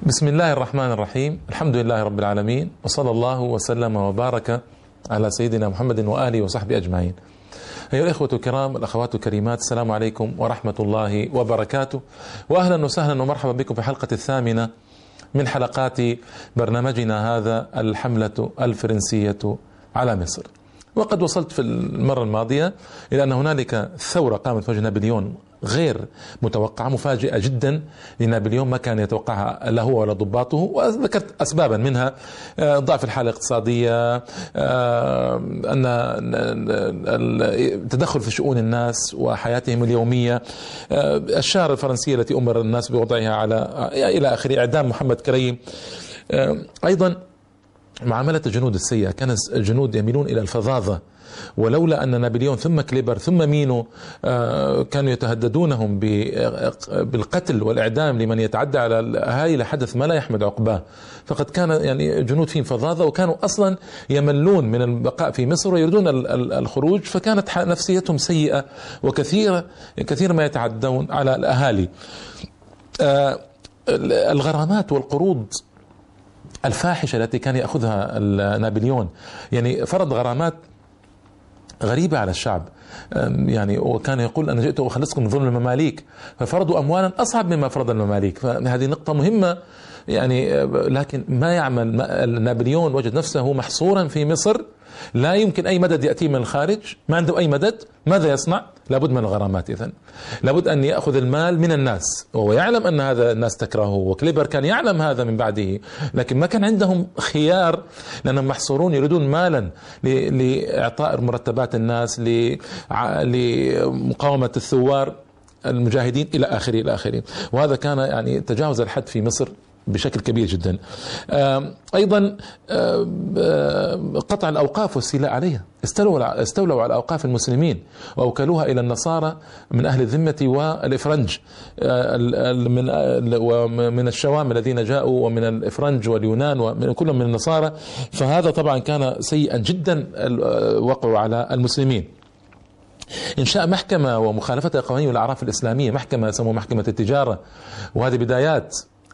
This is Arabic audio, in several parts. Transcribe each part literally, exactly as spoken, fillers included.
بسم الله الرحمن الرحيم. الحمد لله رب العالمين، وصلى الله وسلم وبارك على سيدنا محمد وآله وصحبه أجمعين. أيها الإخوة الكرام والأخوات الكريمات، السلام عليكم ورحمة الله وبركاته، وأهلا وسهلا ومرحبا بكم في الحلقة الثامنة من حلقات برنامجنا هذا، الحملة الفرنسية على مصر. وقد وصلت في المرة الماضية إلى أن هنالك ثورة قامت في وجه نابليون غير متوقعة، مفاجئة جدا لنابليون، ما كان يتوقعها لا هو ولا ضباطه، وذكرت أسبابا منها ضعف الحالة الاقتصادية، أن التدخل في شؤون الناس وحياتهم اليومية، الشارة الفرنسية التي أمر الناس بوضعها على إلى آخره، إعدام محمد كريم، أيضا معاملة الجنود السيئة. كان الجنود يميلون إلى الفظاظة، ولولا أن نابليون ثم كليبر ثم مينو كانوا يتهددونهم بالقتل والإعدام لمن يتعدى على الأهالي لحدث ما لا يحمد عقباه. فقد كان يعني جنود فيهم فظاظة، وكانوا أصلا يملون من البقاء في مصر ويريدون الخروج، فكانت نفسيتهم سيئة، وكثير كثير ما يتعدون على الأهالي. الغرامات والقروض الفاحشة التي كان يأخذها نابليون، يعني فرض غرامات غريبة على الشعب، يعني وكان يقول أنا جئت أخلصكم من ظلم المماليك، ففرضوا أموالا أصعب مما فرض المماليك. فهذه نقطة مهمة يعني. لكن ما يعمل نابليون وجد نفسه محصورا في مصر، لا يمكن أي مدد يأتي من الخارج، ما عنده أي مدد. ماذا يصنع؟ لابد من الغرامات. إذن لابد أن يأخذ المال من الناس، وهو يعلم أن هذا الناس تكرهه، وكليبر كان يعلم هذا من بعده، لكن ما كان عندهم خيار، لأنهم محصورون يريدون مالا لإعطاء مرتبات الناس، لمقاومة الثوار المجاهدين إلى آخره إلى آخره. وهذا كان يعني تجاوز الحد في مصر بشكل كبير جدا. أيضا قطع الأوقاف والاستيلاء عليها، استولوا استولوا على أوقاف المسلمين وأوكلوها إلى النصارى من أهل الذمة والإفرنج، ومن الشوام الذين جاءوا، ومن الإفرنج واليونان، ومن كل من النصارى. فهذا طبعا كان سيئا جدا وقعوا على المسلمين. إنشاء محكمة ومخالفة القوانين والأعراف الإسلامية، محكمة يسموها محكمة التجارة، وهذه بدايات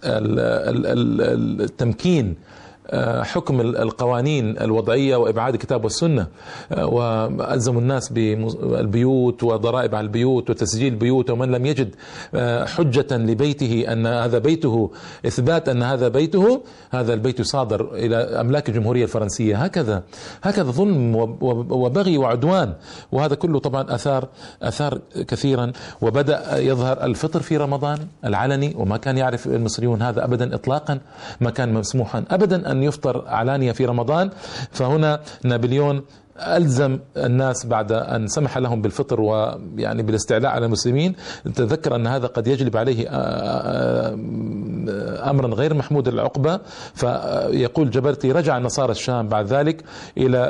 التمكين، حكم القوانين الوضعية وإبعاد الكتاب والسنة، وألزموا الناس بالبيوت وضرائب على البيوت وتسجيل البيوت، ومن لم يجد حجة لبيته أن هذا بيته، إثبات أن هذا بيته، هذا البيت صادر إلى أملاك الجمهورية الفرنسية. هكذا هكذا ظلم وبغي وعدوان، وهذا كله طبعا أثار أثار كثيرا. وبدأ يظهر الفطر في رمضان العلني، وما كان يعرف المصريون هذا أبدا إطلاقا، ما كان مسموحا أبدا أن يفطر علانية في رمضان. فهنا نابليون ألزم الناس بعد أن سمح لهم بالفطر ويعني بالاستعلاء على المسلمين، تذكر أن هذا قد يجلب عليه أمرا غير محمود العقبة. فيقول جبرتي رجع النصارى الشام بعد ذلك إلى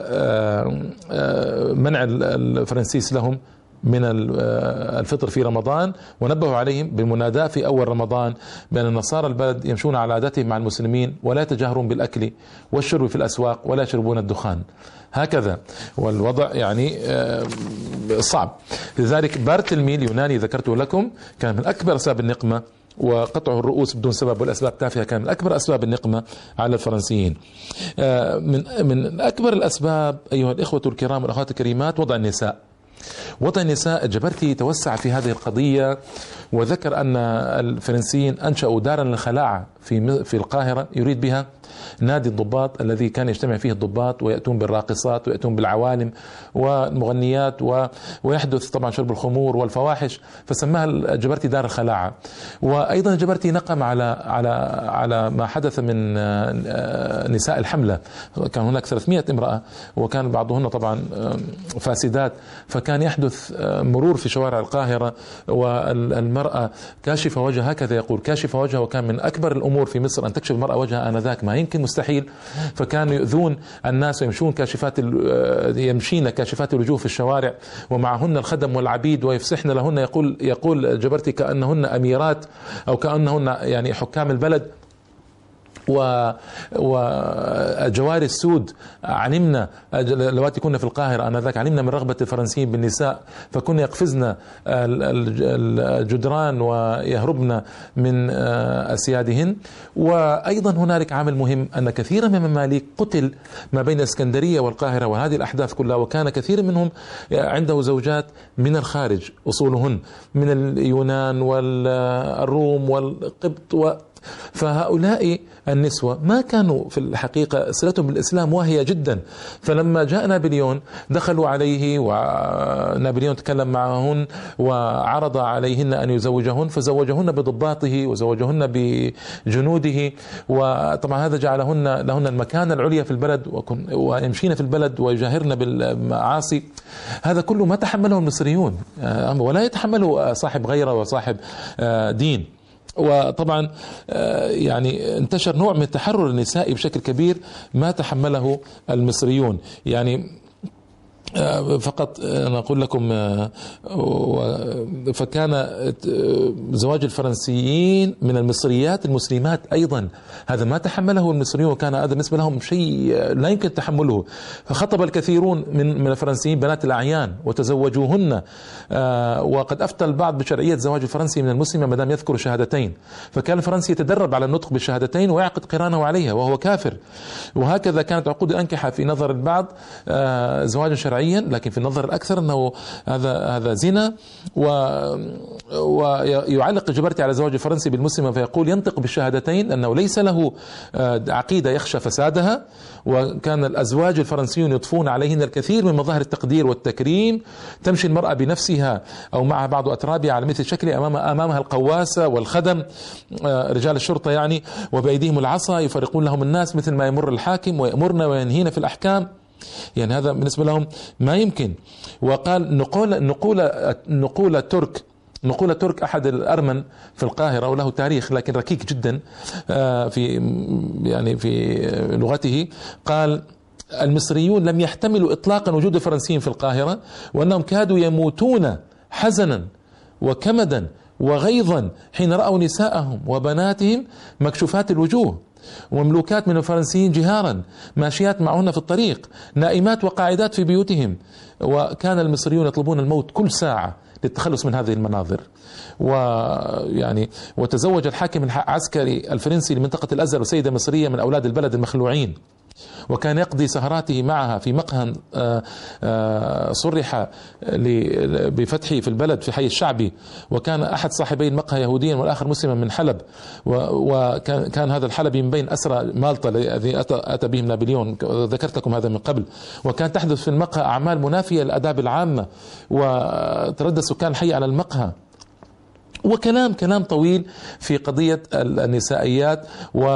منع الفرنسيس لهم من الفطر في رمضان، ونبهوا عليهم بالمناداة في أول رمضان بأن النصارى البلد يمشون على عاداتهم مع المسلمين، ولا يتجاهرون بالأكل والشرب في الأسواق، ولا يشربون الدخان. هكذا، والوضع يعني صعب. لذلك بارتلمي اليوناني ذكرته لكم كان من أكبر أسباب النقمة، وقطع الرؤوس بدون سبب والأسباب تافهة كان من أكبر أسباب النقمة على الفرنسيين. من من أكبر الأسباب أيها الإخوة الكرام والأخوات الكريمات وضع النساء. وضع النساء، جبرتي توسع في هذه القضية، وذكر أن الفرنسيين أنشأوا دارا للخلاعة في في القاهرة، يريد بها نادي الضباط الذي كان يجتمع فيه الضباط، ويأتون بالراقصات ويأتون بالعوالم والمغنيات، ويحدث طبعا شرب الخمور والفواحش، فسماها جبرتي دار الخلاعة. وأيضا جبرتي نقم على على على ما حدث من نساء الحملة. كان هناك ثلاثمائة امرأة، وكان بعضهن طبعا فاسدات، فكان يحدث مرور في شوارع القاهرة والمرأة كاشفة وجهها، هكذا يقول كاشفة وجهها، وكان من أكبر الأمور في مصر أن تكشف المرأة وجهها آنذاك، ما يمكن مستحيل. فكانوا يؤذون الناس ويمشون كاشفات يمشين كاشفات الوجوه في الشوارع، ومعهن الخدم والعبيد ويفسحن لهن. يقول يقول جبرتي كأنهن أميرات أو كأنهن يعني حكام البلد. وجواري السود علمنا اللواتي كنا في القاهرة آنذاك علمنا من رغبة الفرنسيين بالنساء، فكنا يقفزن الجدران ويهربن من أسيادهن. وأيضا هنالك عامل مهم أن كثيرا من المماليك قتل ما بين الإسكندرية والقاهرة وهذه الأحداث كلها، وكان كثير منهم عنده زوجات من الخارج أصولهن من اليونان والروم والقبط و فهؤلاء النسوة ما كانوا في الحقيقة صلتهم بالإسلام واهية جدا. فلما جاء نابليون دخلوا عليه ونابليون تكلم معهن وعرض عليهن أن يزوجهن، فزوجهن بضباطه وزوجهن بجنوده، وطبعا هذا جعلهن لهن المكانة العليا في البلد ويمشين في البلد ويجاهرن بالمعاصي. هذا كله ما تحمله المصريون ولا يتحمله صاحب غيرة وصاحب دين. وطبعا يعني انتشر نوع من التحرر النسائي بشكل كبير ما تحمله المصريون. يعني فقط أنا أقول لكم، فكان زواج الفرنسيين من المصريات المسلمات أيضا هذا ما تحمله المصريون، وكان هذا بالنسبة لهم شيء لا يمكن تحمله. فخطب الكثيرون من من الفرنسيين بنات الأعيان وتزوجوهن، وقد أفتى البعض بشرعية زواج الفرنسي من المسلمة ما دام يذكر شهادتين، فكان الفرنسي يتدرب على النطق بالشهادتين ويعقد قرانه عليها وهو كافر. وهكذا كانت عقود الأنكحة في نظر البعض زواجا شرعيا، لكن في النظر الأكثر أنه هذا هذا زنا. ويعلق الجبرتي على زواج الفرنسي بالمسلمة فيقول ينطق بالشهادتين أنه ليس له عقيدة يخشى فسادها، وكان الأزواج الفرنسيون يضفون عليهن الكثير من مظاهر التقدير والتكريم. تمشي المرأة بنفسها أو مع بعض أترابها على مثل شكل أمام أمامها القواسة والخدم رجال الشرطة يعني، وبأيديهم العصا يفرقون لهم الناس مثل ما يمر الحاكم ويأمرن وينهين في الأحكام. يعني هذا بالنسبة لهم ما يمكن. وقال نقول نقول نقول ترك نقول ترك أحد الأرمن في القاهرة وله تاريخ لكن ركيك جدا في يعني في لغته، قال المصريون لم يحتملوا إطلاقا وجود الفرنسيين في القاهرة، وأنهم كادوا يموتون حزنا وكمدا وغيظا حين رأوا نساءهم وبناتهم مكشوفات الوجوه ومملوكات من الفرنسيين جهارا ماشيات معهن في الطريق نائمات وقاعدات في بيوتهم. وكان المصريون يطلبون الموت كل ساعة للتخلص من هذه المناظر. ويعني وتزوج الحاكم العسكري الفرنسي لمنطقة الأزهر وسيدة مصرية من أولاد البلد المخلوعين، وكان يقضي سهراته معها في مقهى صرح بفتحه في البلد في حي الشعبي، وكان أحد صاحبي المقهى يهوديا والآخر مسلما من حلب، وكان هذا الحلبي من بين أسرى مالطا الذي أتى بهم نابليون، ذكرت لكم هذا من قبل. وكان تحدث في المقهى أعمال منافية للآداب العامة، وتردد سكان الحي على المقهى، وكلام كلام طويل في قضية النسائيات.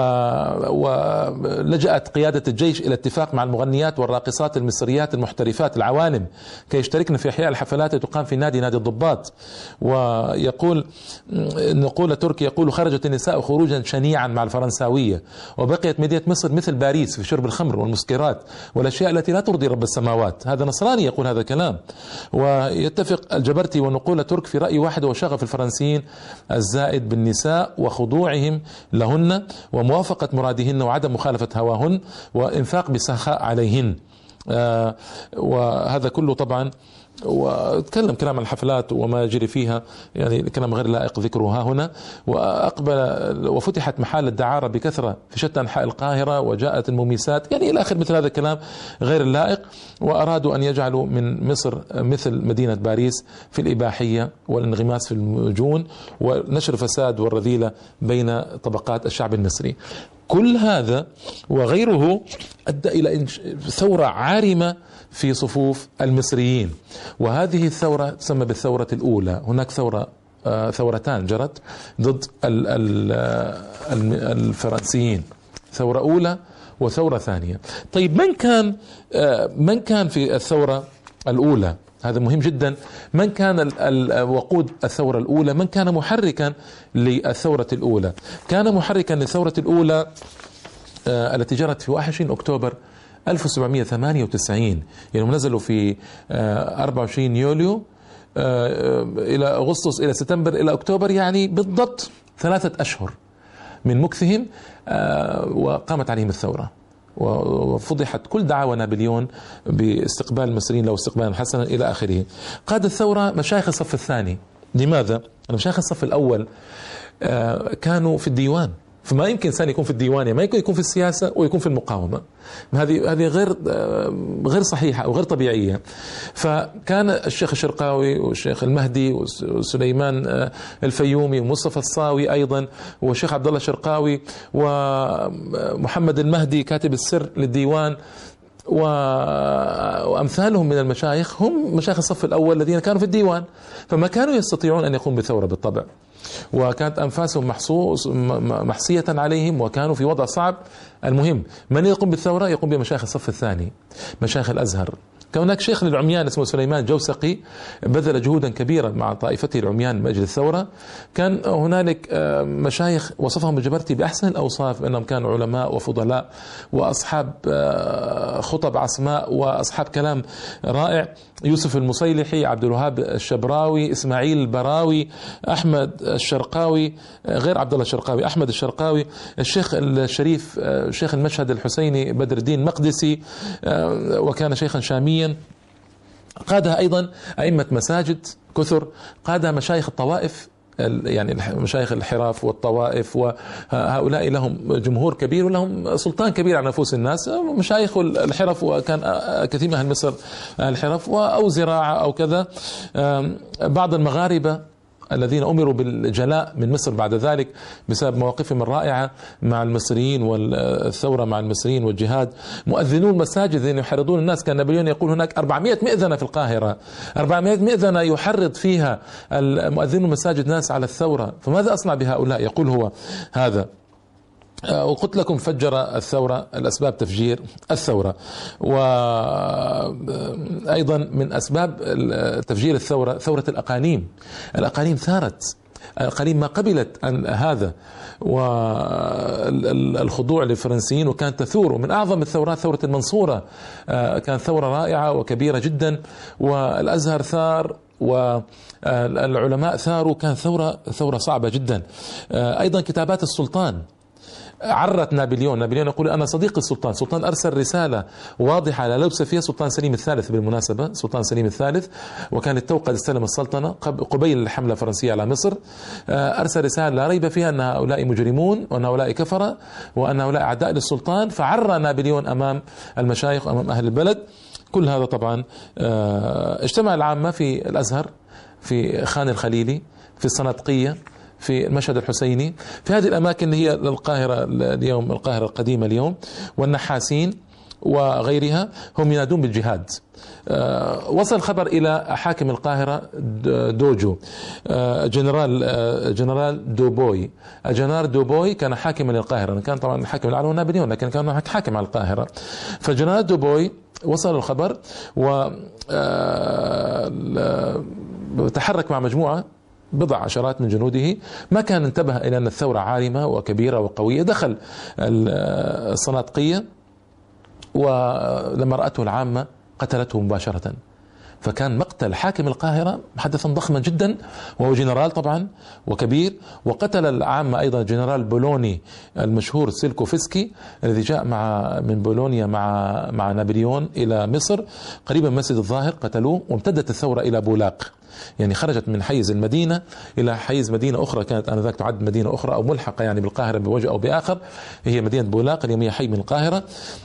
ولجأت قيادة الجيش إلى اتفاق مع المغنيات والراقصات المصريات المحترفات العوالم كي يشتركن في إحياء الحفلات التي تقام في نادي نادي الضباط. ويقول نقول تركي يقول خرجت النساء خروجا شنيعا مع الفرنساوية، وبقيت مدينة مصر مثل باريس في شرب الخمر والمسكرات والأشياء التي لا ترضي رب السماوات. هذا نصراني يقول هذا الكلام. ويتفق الجبرتي ونقول ترك في رأي واحد وشغف الفرنسيين الزائد بالنساء وخضوعهم لهن وموافقة مرادهن وعدم مخالفة هواهن وإنفاق بسخاء عليهن. آه وهذا كله طبعا، وتكلم كلام عن الحفلات وما يجري فيها، يعني كلام غير لائق ذكرها هنا. وأقبل وفتحت محال الدعارة بكثرة في شتى أنحاء القاهرة، وجاءت المميسات يعني إلى آخر مثل هذا الكلام غير اللائق. وأرادوا أن يجعلوا من مصر مثل مدينة باريس في الإباحية والانغماس في المجون ونشر الفساد والرذيلة بين طبقات الشعب المصري. كل هذا وغيره أدى إلى ثورة عارمة في صفوف المصريين، وهذه الثورة تسمى بالثورة الأولى. هناك ثورة ثورتان جرت ضد الفرنسيين، ثورة أولى وثورة ثانية. طيب من كان من كان في الثورة الأولى؟ هذا مهم جدا. من كان وقود الثورة الأولى؟ من كان محركا للثورة الأولى؟ كان محركا للثورة الأولى التي جرت في واحد وعشرين أكتوبر ألف وسبعمئة وثمانية وتسعين، يعني نزلوا في أربعة وعشرين يوليو إلى أغسطس إلى سبتمبر إلى أكتوبر، يعني بالضبط ثلاثة أشهر. من مكثهم وقامت عليهم الثورة، وفضحت كل دعاوى نابليون باستقبال المصريين له استقبالا حسنا إلى آخره. قاد الثورة مشايخ الصف الثاني. لماذا؟ مشايخ الصف الأول كانوا في الديوان، فما يمكن إنسان يكون في الديوان، ما يمكن يكون في السياسة ويكون في المقاومة. هذه هذه غير غير صحيحة أو غير طبيعية. فكان الشيخ الشرقاوي والشيخ المهدي وسليمان الفيومي ومصطفى الصاوي أيضا والشيخ عبد الله الشرقاوي ومحمد المهدي كاتب السر للديوان وأمثالهم من المشايخ هم مشايخ الصف الأول الذين كانوا في الديوان، فما كانوا يستطيعون أن يقوموا بثورة بالطبع، وكانت أنفاسهم محصوص محصية عليهم وكانوا في وضع صعب. المهم من يقوم بالثورة؟ يقوم بمشايخ الصف الثاني، مشايخ الأزهر. كان هناك شيخ للعميان اسمه سليمان جوسقي بذل جهودا كبيرا مع طائفته العميان من أجل الثورة. كان هنالك مشايخ وصفهم الجبرتي بأحسن الأوصاف أنهم كانوا علماء وفضلاء وأصحاب خطب عصماء وأصحاب كلام رائع. يوسف المصيلحي، عبد الوهاب الشبراوي، إسماعيل البراوي، أحمد الشرقاوي، غير عبد الله الشرقاوي، أحمد الشرقاوي، الشيخ الشريف شيخ المشهد الحسيني بدر الدين مقدسي، وكان شيخا شاميا. قادها أيضا أئمة مساجد كثر، قادها مشايخ الطوائف، يعني مشايخ الحراف والطوائف، وهؤلاء لهم جمهور كبير ولهم سلطان كبير على نفوس الناس. مشايخ الحرف، وكان كثير من أهل مصر الحرف أو زراعة أو كذا. بعض المغاربة الذين أمروا بالجلاء من مصر بعد ذلك بسبب مواقفهم الرائعة مع المصريين والثورة مع المصريين والجهاد. مؤذنون المساجد الذين يحرضون الناس، كان نابليون يقول هناك أربعمائة مئذنة في القاهرة، أربعمائة مئذنة يحرض فيها المؤذنون المساجد ناس على الثورة، فماذا أصنع بهؤلاء؟ يقول هو هذا. وقلت لكم فجر الثورة، الأسباب تفجير الثورة، وأيضا من أسباب تفجير الثورة ثورة الأقاليم. الأقاليم ثارت، الأقاليم ما قبلت أن هذا والخضوع للفرنسيين وكانت تثور. ومن أعظم الثورات ثورة المنصورة، كانت ثورة رائعة وكبيرة جدا، والأزهر ثار والعلماء ثاروا، كانت ثورة ثورة صعبة جدا. أيضا كتابات السلطان عرت نابليون. نابليون يقول أنا صديق السلطان. السلطان أرسل رسالة واضحة على لبس فيها سلطان سليم الثالث بالمناسبة، سلطان سليم الثالث، وكانت توقد استلم السلطنة قبيل الحملة الفرنسية على مصر. أرسل رسالة لا ريب فيها أن هؤلاء مجرمون وأن هؤلاء كفرة وأن هؤلاء أعداء للسلطان، فعرى نابليون أمام المشايخ وأمام أهل البلد. كل هذا طبعا اجتمع العامة في الأزهر، في خان الخليلي، في الصنادقية، في المشهد الحسيني، في هذه الأماكن اللي هي القاهرة اليوم، القاهرة القديمة اليوم، والنحاسين وغيرها، هم ينادون بالجهاد. أه وصل خبر إلى حاكم القاهرة دوجو، أه جنرال أه جنرال دوبوي. الجنرال دوبوي كان حاكما للقاهرة، كان طبعا حاكم العالم نابليون، لكن كان حاكم على القاهرة. فجنرال دوبوي وصل الخبر وتحرك مع مجموعة بضع عشرات من جنوده. ما كان انتبه إلى أن الثورة عارمة وكبيرة وقوية. دخل الصنادقية، ولما رأته العامة قتلته مباشرة. فكان مقتل حاكم القاهرة حدثا ضخما جدا، وهو جنرال طبعا وكبير. وقتل العامة أيضا جنرال بولوني المشهور سيلكوفسكي الذي جاء مع من بولونيا مع مع نابليون إلى مصر قريبا من مسجد الظاهر، قتلوه. وامتدت الثورة إلى بولاق، يعني خرجت من حيز المدينة إلى حيز مدينة أخرى كانت آنذاك تعد مدينة أخرى أو ملحقة يعني بالقاهرة بوجه أو بآخر، هي مدينة بولاق اليوم هي حي من القاهرة.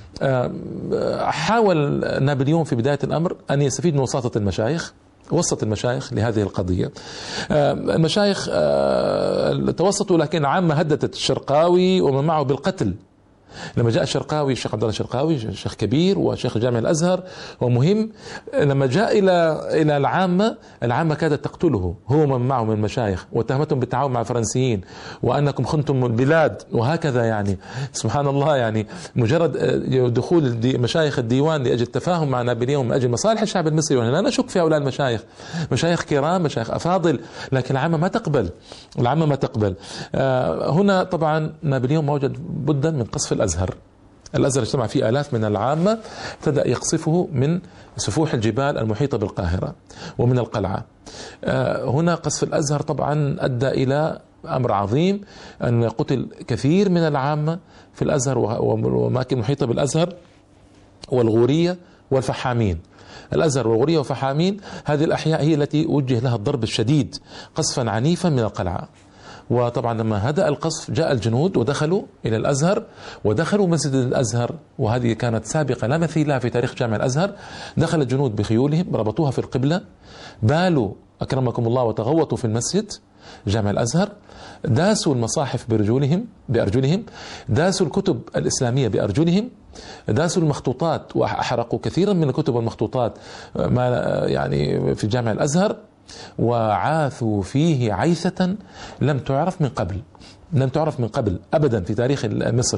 حاول نابليون في بداية الأمر أن يستفيد من وساطة المشايخ، وسط المشايخ لهذه القضية. المشايخ توسطوا، لكن عامة هددت الشرقاوي ومن معه بالقتل. لما جاء الشرقاوي، الشيخ عبد الله الشرقاوي شيخ كبير وشيخ جامع الأزهر ومهم، لما جاء إلى إلى العامة، العامة كادت تقتله هو من معه من المشايخ، واتهمتهم بالتعاون مع الفرنسيين وأنكم خنتم البلاد وهكذا. يعني سبحان الله، يعني مجرد دخول مشايخ الديوان لأجل التفاهم مع نابليون من أجل مصالح الشعب المصري، وأنا لا نشك في هؤلاء المشايخ، مشايخ كرام، مشايخ أفاضل، لكن العامة ما تقبل، العامة ما تقبل. هنا طبعا نابليون ما وجد بدا من قصف الأزهر. الأزهر اجتمع فيه آلاف من العامة، ابتدأ يقصفه من سفوح الجبال المحيطة بالقاهرة ومن القلعة. هنا قصف الأزهر طبعا أدى إلى أمر عظيم أن قتل كثير من العامة في الأزهر وأماكن محيطة بالأزهر والغورية والفحامين. الأزهر والغورية والفحامين هذه الأحياء هي التي وجه لها الضرب الشديد، قصفا عنيفا من القلعة. وطبعا لما هدأ القصف جاء الجنود ودخلوا إلى الأزهر ودخلوا مسجد الأزهر، وهذه كانت سابقة لا مثيل لها في تاريخ جامع الأزهر. دخل الجنود بخيولهم ربطوها في القبلة، بالوا أكرمكم الله وتغوطوا في المسجد جامع الأزهر، داسوا المصاحف برجولهم بأرجلهم، داسوا الكتب الإسلامية بأرجلهم، داسوا المخطوطات وأحرقوا كثيرا من الكتب والمخطوطات ما يعني في جامع الأزهر، وعاثوا فيه عيثة لم تعرف من قبل لم تعرف من قبل أبدا في تاريخ مصر.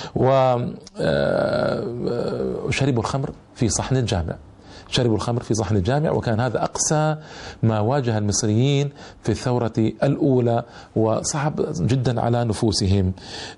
وشربوا الخمر في صحن الجامع شربوا الخمر في صحن الجامع وكان هذا أقسى ما واجه المصريين في الثورة الأولى، وصعب جدا على نفوسهم.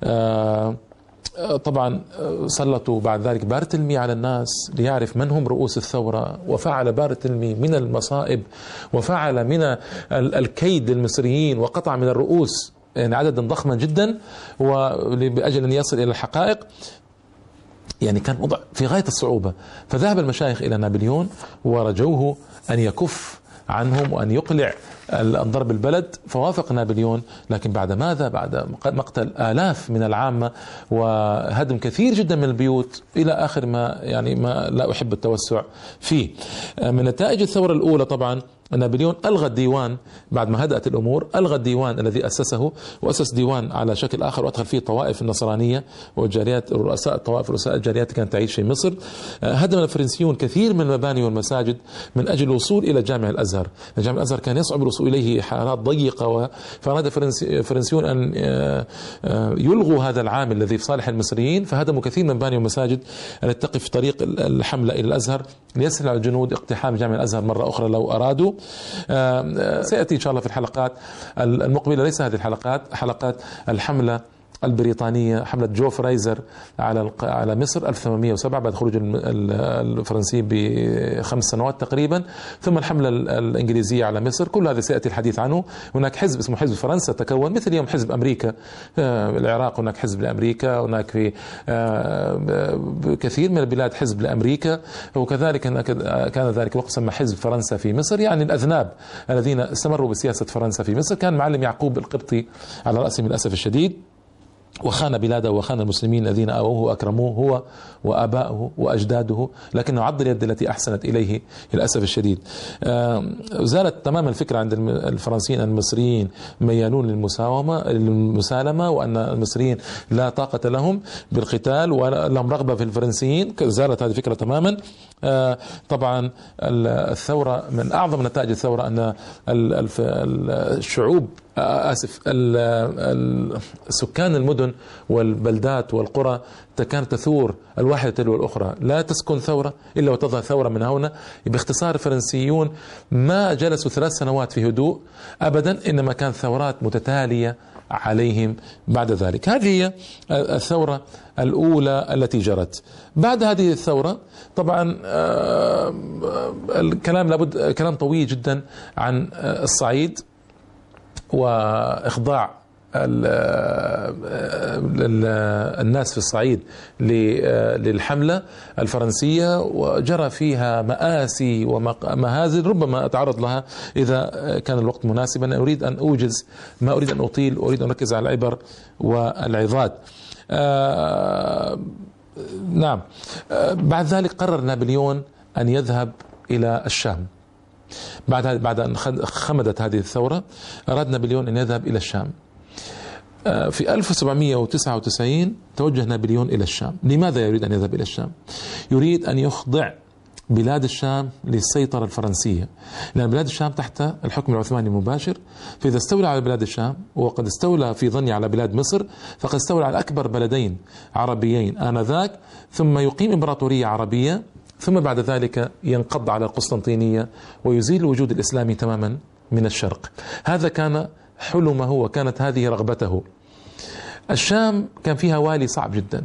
طبعا سلطوا بعد ذلك بارتلمي على الناس ليعرف من هم رؤوس الثورة، وفعل بارتلمي من المصائب وفعل من الكيد للمصريين وقطع من الرؤوس يعني عددا ضخما جدا ولأجل أن يصل إلى الحقائق. يعني كان وضع في غاية الصعوبة. فذهب المشايخ إلى نابليون ورجوه أن يكف عنهم وأن يقلع الضرب البلد، فوافق نابليون. لكن بعد ماذا؟ بعد مقتل آلاف من العامة وهدم كثير جدا من البيوت إلى آخر ما يعني ما لا أحب التوسع فيه. من نتائج الثورة الأولى طبعا نابليون ألغى الديوان بعد ما هدأت الأمور، ألغى الديوان الذي أسسه وأسس ديوان على شكل آخر وأدخل فيه الطوائف النصرانية والجاليات رؤساء الطوائف رؤساء الجاليات كانت تعيش في مصر. هدم الفرنسيون كثير من المباني والمساجد من أجل الوصول إلى جامع الأزهر. جامع الأزهر كان يصعب الوصول إليه حارات ضيقة، فأراد الفرنسيون أن يلغوا هذا العامل الذي في صالح المصريين، فهدموا كثير من المباني والمساجد التي تقف في طريق الحملة إلى الأزهر ليسهل على الجنود اقتحام جامع الأزهر مرة أخرى لو أرادوا. سيأتي إن شاء الله في الحلقات المقبلة، ليس هذه الحلقات، حلقات الحملة البريطانية، حملة جو فرايزر على على مصر ألف وثمانمئة وسبعة بعد خروج الفرنسيين بخمس سنوات تقريبا، ثم الحملة الإنجليزية على مصر. كل هذا سيأتي الحديث عنه. هناك حزب اسمه حزب فرنسا تكون مثل يوم حزب أمريكا العراق، هناك حزب لأمريكا، هناك في كثير من البلاد حزب لأمريكا، وكذلك كان ذلك وقت سمى حزب فرنسا في مصر، يعني الأذناب الذين استمروا بسياسة فرنسا في مصر. كان معلم يعقوب القبطي على رأسهم للأسف الشديد، وخان بلاده وخان المسلمين الذين آووه وأكرموه هو وآباؤه وأجداده، لكنه عض اليد التي أحسنت إليه للأسف الشديد. زالت تماما الفكرة عند الفرنسيين أن المصريين ميالون للمساومة المسالمة، وأن المصريين لا طاقة لهم بالقتال ولهم رغبة في الفرنسيين. زالت هذه الفكرة تماما. طبعا الثورة من أعظم نتائج الثورة أن الشعوب آسف سكان المدن والبلدات والقرى كانت تثور الواحدة تلو الأخرى، لا تسكن ثورة إلا وتظهر ثورة من هنا. باختصار الفرنسيون ما جلسوا ثلاث سنوات في هدوء أبدا، إنما كانت ثورات متتالية عليهم بعد ذلك. هذه هي الثورة الأولى التي جرت. بعد هذه الثورة طبعا الكلام لابد كلام طويل جدا عن الصعيد وإخضاع الناس في الصعيد للحملة الفرنسية، وجرى فيها مآسي ومهازل ربما أتعرض لها إذا كان الوقت مناسبا. أريد أن أوجز ما أريد أن أطيل، أريد أن أركز على العبر والعظات. آه نعم. آه بعد ذلك قرر نابليون أن يذهب إلى الشام. بعد بعد أن خمدت هذه الثورة أراد نابليون أن يذهب إلى الشام. في ألف وسبعمئة وتسعة وتسعين توجه نابليون إلى الشام. لماذا يريد أن يذهب إلى الشام؟ يريد أن يخضع بلاد الشام للسيطرة الفرنسية، لأن بلاد الشام تحت الحكم العثماني المباشر. فإذا استولى على بلاد الشام، وقد استولى في ظني على بلاد مصر، فقد استولى على أكبر بلدين عربيين آنذاك، ثم يقيم إمبراطورية عربية، ثم بعد ذلك ينقض على القسطنطينية ويزيل الوجود الإسلامي تماما من الشرق. هذا كان حلمه وكانت هذه رغبته. الشام كان فيها والي صعب جدا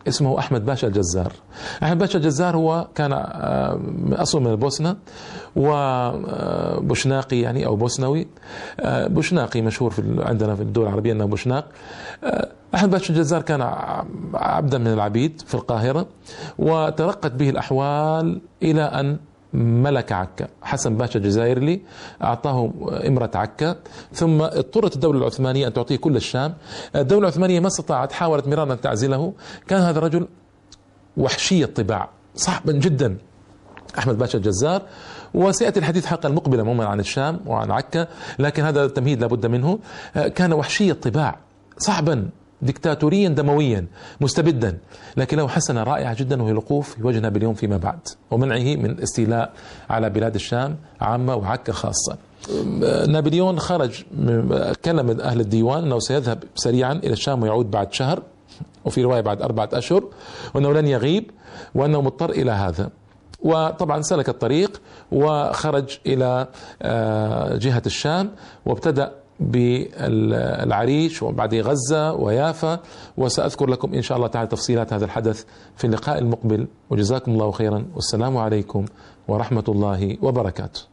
اسمه أحمد باشا الجزار. أحمد باشا الجزار هو كان أصله من البوسنة وبوشناقي يعني أو بوسنوي، بوشناقي مشهور في عندنا في الدول العربية أنه بوشناق. أحمد باشا الجزار كان عبدا من العبيد في القاهرة، وترقت به الأحوال إلى أن ملك عكا. حسن باشا الجزائري أعطاه إمرة عكا، ثم اضطرت الدولة العثمانية أن تعطيه كل الشام. الدولة العثمانية ما استطاعت، حاولت مرارا أن تعزله. كان هذا الرجل وحشي الطباع صعبا جدا، أحمد باشا الجزار. وسيأتي الحديث حلقة المقبلة عموما عن الشام وعن عكا، لكن هذا التمهيد لابد منه. كان وحشي الطباع صعبا، ديكتاتوريا دمويا مستبدا، لكن له حسنة رائعة جدا وهي الوقوف في وجهنا باليوم فيما بعد، ومنعه من استيلاء على بلاد الشام عامة وعكا خاصة. نابليون خرج، كلم أهل الديوان أنه سيذهب سريعا إلى الشام ويعود بعد شهر، وفي رواية بعد أربعة أشهر، وأنه لن يغيب، وأنه مضطر إلى هذا. وطبعا سلك الطريق وخرج إلى جهة الشام، وابتدأ بالعريش وبعد غزة ويافا. وسأذكر لكم إن شاء الله تعالى تفصيلات هذا الحدث في اللقاء المقبل، وجزاكم الله خيرا، والسلام عليكم ورحمة الله وبركاته.